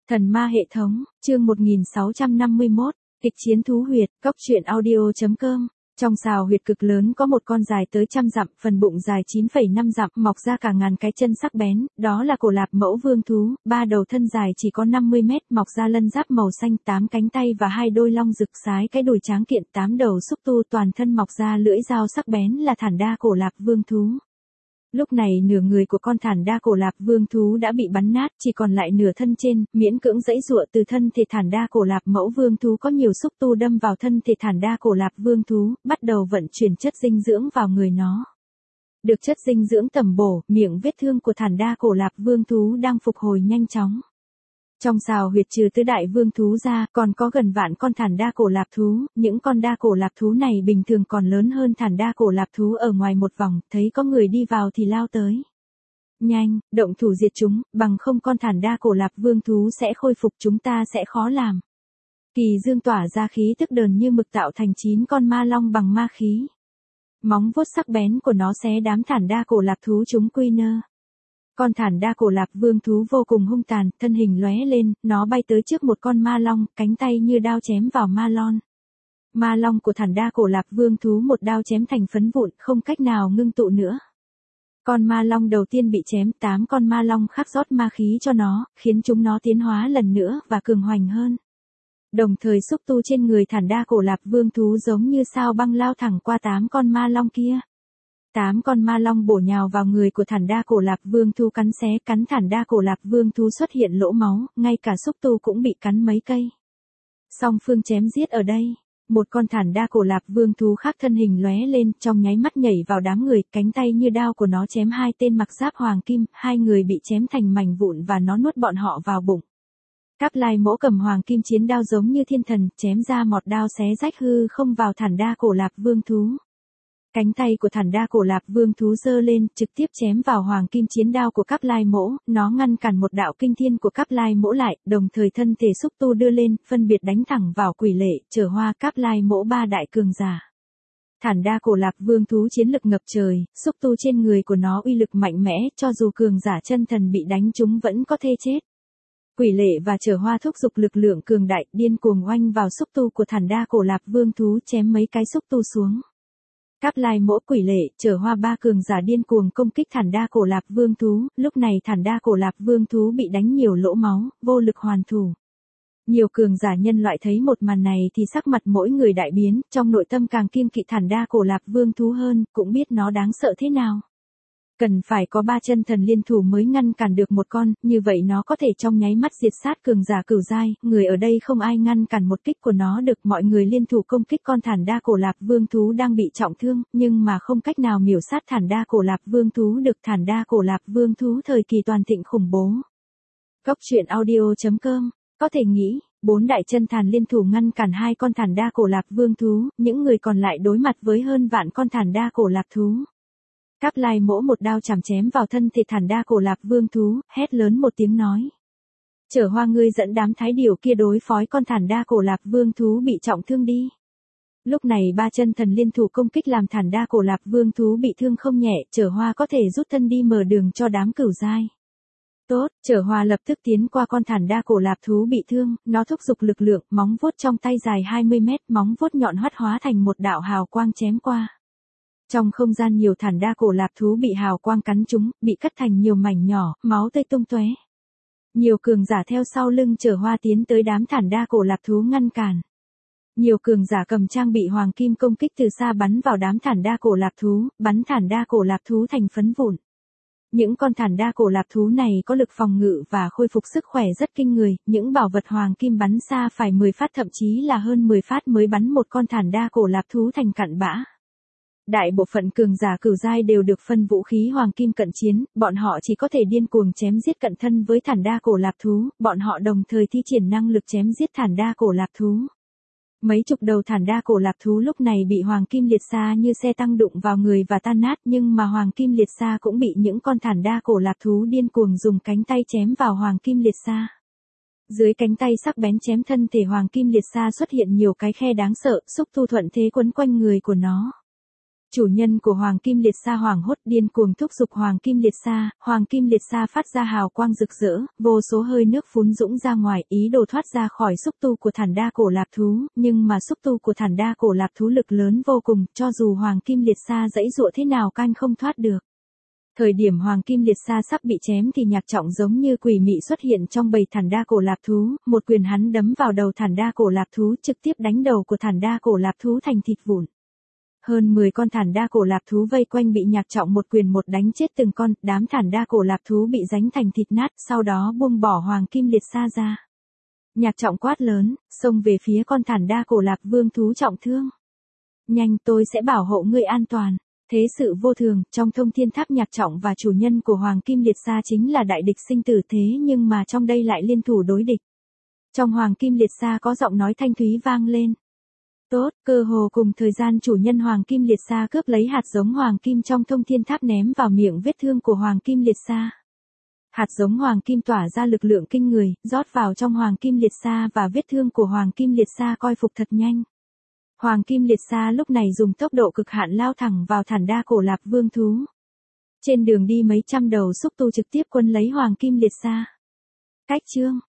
Thần ma hệ thống, chương 1651, kịch chiến thú huyệt, cóc truyện audio.com. Trong sào huyệt cực lớn có một con dài tới trăm dặm, phần bụng dài 9,5 dặm, mọc ra cả ngàn cái chân sắc bén, đó là cổ lạp mẫu vương thú, ba đầu thân dài chỉ có 50 mét, mọc ra lân giáp màu xanh, 8 cánh tay và 2 đôi long rực sái cái đùi tráng kiện, 8 đầu xúc tu, toàn thân mọc ra lưỡi dao sắc bén là thản đa cổ lạp vương thú. Lúc này nửa người của con thản đa cổ lạp vương thú đã bị bắn nát, chỉ còn lại nửa thân trên, miễn cưỡng giãy giụa từ thân thể thản đa cổ lạp mẫu vương thú có nhiều xúc tu đâm vào thân thể thản đa cổ lạp vương thú, bắt đầu vận chuyển chất dinh dưỡng vào người nó. Được chất dinh dưỡng tầm bổ, miệng vết thương của thản đa cổ lạp vương thú đang phục hồi nhanh chóng. Trong sào huyệt trừ tứ đại vương thú ra, còn có gần vạn con thản đa cổ lạp thú, những con đa cổ lạp thú này bình thường còn lớn hơn thản đa cổ lạp thú ở ngoài một vòng, thấy có người đi vào thì lao tới. Nhanh, động thủ diệt chúng, bằng không con thản đa cổ lạp vương thú sẽ khôi phục, chúng ta sẽ khó làm. Kỳ Dương tỏa ra khí tức đờn như mực tạo thành 9 con ma long bằng ma khí. Móng vuốt sắc bén của nó xé đám thản đa cổ lạp thú chúng quy nơ. Con thản đa cổ lạp vương thú vô cùng hung tàn, thân hình lóe lên, nó bay tới trước một con ma long, cánh tay như đao chém vào ma long. Ma long của thản đa cổ lạp vương thú một đao chém thành phấn vụn, không cách nào ngưng tụ nữa. Con ma long đầu tiên bị chém, 8 con ma long khác rót ma khí cho nó, khiến chúng nó tiến hóa lần nữa và cường hoành hơn. Đồng thời xúc tu trên người thản đa cổ lạp vương thú giống như sao băng lao thẳng qua 8 con ma long kia. 8 con ma long bổ nhào vào người của thản đa cổ lạp vương thú cắn xé, cắn thản đa cổ lạp vương thú xuất hiện lỗ máu, ngay cả xúc tu cũng bị cắn mấy cây. Song phương chém giết ở đây, một con thản đa cổ lạp vương thú khác thân hình lóe lên, trong nháy mắt nhảy vào đám người, cánh tay như đao của nó chém 2 tên mặc giáp hoàng kim, 2 người bị chém thành mảnh vụn và nó nuốt bọn họ vào bụng. Các lai mỗ cầm hoàng kim chiến đao giống như thiên thần, chém ra một đao xé rách hư không vào thản đa cổ lạp vương thú. Cánh tay của thản đa cổ lạp vương thú giơ lên, trực tiếp chém vào hoàng kim chiến đao của các lai mỗ, nó ngăn cản một đạo kinh thiên của các lai mỗ lại, đồng thời thân thể xúc tu đưa lên, phân biệt đánh thẳng vào quỷ lệ, Trở Hoa, các lai mỗ ba đại cường giả. Thản đa cổ lạp vương thú chiến lực ngập trời, xúc tu trên người của nó uy lực mạnh mẽ, cho dù cường giả chân thần bị đánh chúng vẫn có thể chết. Quỷ lệ và Trở Hoa thúc giục lực lượng cường đại, điên cuồng oanh vào xúc tu của thản đa cổ lạp vương thú, chém mấy cái xúc tu xuống. Các lai mỗ, Quỷ lệ, Trở Hoa ba cường giả điên cuồng công kích thản đa cổ lạp vương thú, lúc này thản đa cổ lạp vương thú bị đánh nhiều lỗ máu, vô lực hoàn thủ. Nhiều cường giả nhân loại thấy một màn này thì sắc mặt mỗi người đại biến, trong nội tâm càng kiêng kỵ thản đa cổ lạp vương thú hơn, cũng biết nó đáng sợ thế nào. Cần phải có 3 chân thần liên thủ mới ngăn cản được một con, như vậy nó có thể trong nháy mắt diệt sát cường giả cửu giai, người ở đây không ai ngăn cản một kích của nó được, mọi người liên thủ công kích con thản đa cổ lạp vương thú đang bị trọng thương, nhưng mà không cách nào miểu sát thản đa cổ lạp vương thú được. Thản đa cổ lạp vương thú thời kỳ toàn thịnh khủng bố. Cóc truyện audio.com, có thể nghĩ, 4 đại chân thần liên thủ ngăn cản 2 con thản đa cổ lạp vương thú, những người còn lại đối mặt với hơn vạn con thản đa cổ lạp thú. Các lai mỗ một đao chảm chém vào thân thể thản đa cổ lạp vương thú, hét lớn một tiếng nói. Trở Hoa, ngươi dẫn đám thái điểu kia đối phó con thản đa cổ lạp vương thú bị trọng thương đi. Lúc này 3 chân thần liên thủ công kích làm thản đa cổ lạp vương thú bị thương không nhẹ, Trở Hoa có thể rút thân đi mở đường cho đám cửu giai. Tốt, Trở Hoa lập tức tiến qua con thản đa cổ lạp thú bị thương, nó thúc giục lực lượng, móng vuốt trong tay dài 20 mét, móng vuốt nhọn hoắt hóa thành một đạo hào quang chém qua. Trong không gian nhiều thản đa cổ lạp thú bị hào quang cắn trúng, bị cắt thành nhiều mảnh nhỏ, máu tươi tung tóe. Nhiều cường giả theo sau lưng Trở Hoa tiến tới đám thản đa cổ lạp thú ngăn cản. Nhiều cường giả cầm trang bị hoàng kim công kích từ xa bắn vào đám thản đa cổ lạp thú, bắn thản đa cổ lạp thú thành phấn vụn. Những con thản đa cổ lạp thú này có lực phòng ngự và khôi phục sức khỏe rất kinh người, những bảo vật hoàng kim bắn xa phải 10 phát thậm chí là hơn 10 phát mới bắn một con thản đa cổ lạp thú thành cặn bã. Đại bộ phận cường giả cửu giai đều được phân vũ khí hoàng kim cận chiến, bọn họ chỉ có thể điên cuồng chém giết cận thân với thản đa cổ lạp thú, bọn họ đồng thời thi triển năng lực chém giết thản đa cổ lạp thú. Mấy chục đầu thản đa cổ lạp thú lúc này bị hoàng kim liệt xa như xe tăng đụng vào người và tan nát, nhưng mà hoàng kim liệt xa cũng bị những con thản đa cổ lạp thú điên cuồng dùng cánh tay chém vào hoàng kim liệt xa. Dưới cánh tay sắc bén chém thân thể hoàng kim liệt xa xuất hiện nhiều cái khe đáng sợ, xúc tu thuận thế quấn quanh người của nó. Chủ nhân của Hoàng Kim Liệt Sa hoảng hốt điên cuồng thúc giục Hoàng Kim Liệt Sa phát ra hào quang rực rỡ, vô số hơi nước phún dũng ra ngoài, ý đồ thoát ra khỏi xúc tu của Thản Đa Cổ Lạp Thú, nhưng mà xúc tu của Thản Đa Cổ Lạp Thú lực lớn vô cùng, cho dù Hoàng Kim Liệt Sa giãy giụa thế nào can không thoát được. Thời điểm Hoàng Kim Liệt Sa sắp bị chém thì Nhạc Trọng giống như quỷ mị xuất hiện trong bầy Thản Đa Cổ Lạp Thú, một quyền hắn đấm vào đầu Thản Đa Cổ Lạp Thú, trực tiếp đánh đầu của Thản Đa Cổ Lạp Thú thành thịt vụn. Hơn 10 con Thản Đa Cổ Lạp Thú vây quanh bị Nhạc Trọng một quyền một đánh chết từng con, đám Thản Đa Cổ Lạp Thú bị đánh thành thịt nát, sau đó buông bỏ Hoàng Kim Liệt Sa ra. Nhạc Trọng quát lớn, xông về phía con Thản Đa Cổ Lạp Vương thú trọng thương. Nhanh, tôi sẽ bảo hộ ngươi an toàn. Thế sự vô thường, trong Thông Thiên Tháp Nhạc Trọng và chủ nhân của Hoàng Kim Liệt Sa chính là đại địch sinh tử, thế nhưng mà trong đây lại liên thủ đối địch. Trong Hoàng Kim Liệt Sa có giọng nói thanh thúy vang lên. Tốt, cơ hồ cùng thời gian chủ nhân Hoàng Kim Liệt Sa cướp lấy hạt giống Hoàng Kim trong Thông Thiên Tháp ném vào miệng vết thương của Hoàng Kim Liệt Sa. Hạt giống Hoàng Kim tỏa ra lực lượng kinh người, rót vào trong Hoàng Kim Liệt Sa và vết thương của Hoàng Kim Liệt Sa coi phục thật nhanh. Hoàng Kim Liệt Sa lúc này dùng tốc độ cực hạn lao thẳng vào Thản Đa Cổ Lạp Vương thú. Trên đường đi mấy trăm đầu xúc tu trực tiếp quân lấy Hoàng Kim Liệt Sa. Cách chương